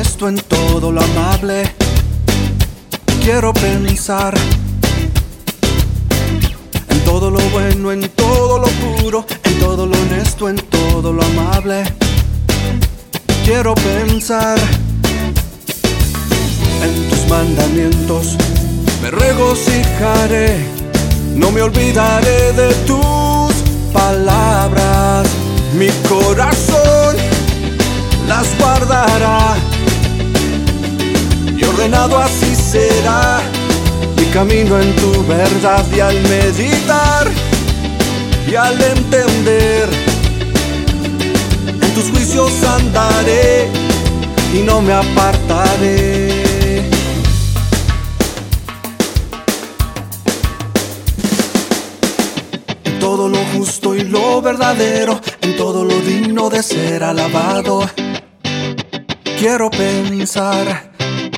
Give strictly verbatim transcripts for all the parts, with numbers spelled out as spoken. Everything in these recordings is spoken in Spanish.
honesto, en todo lo amable. Quiero pensar en todo lo bueno, en todo lo puro, en todo lo honesto, en todo lo amable. Quiero pensar en tus mandamientos, me regocijaré, no me olvidaré de tus palabras. Mi corazón las guardará y ordenado así será mi camino en tu verdad. Y al meditar y al entender, en tus juicios andaré y no me apartaré. En todo lo justo y lo verdadero, en todo lo digno de ser alabado, quiero pensar.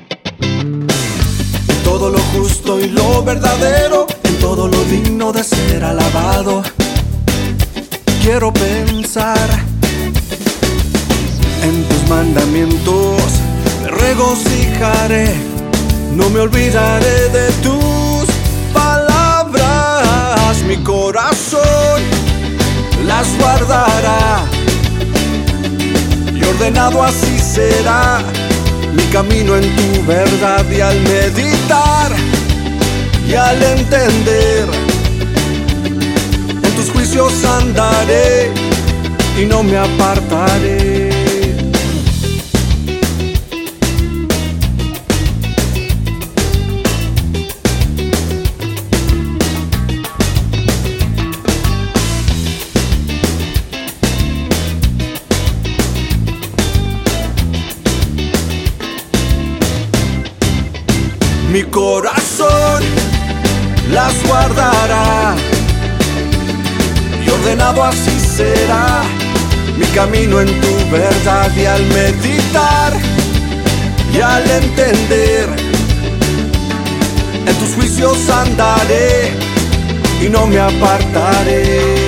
En todo lo justo y lo verdadero, en todo lo digno de ser alabado, quiero pensar. En tus mandamientos me regocijaré, no me olvidaré de tus palabras. Mi corazón las guardará y ordenado así será mi camino en tu verdad. Y al meditar y al entender, en tus juicios andaré y no me apartaré. Mi corazón las guardará y ordenado así será mi camino en tu verdad. Y al meditar y al entender, en tus juicios andaré y no me apartaré.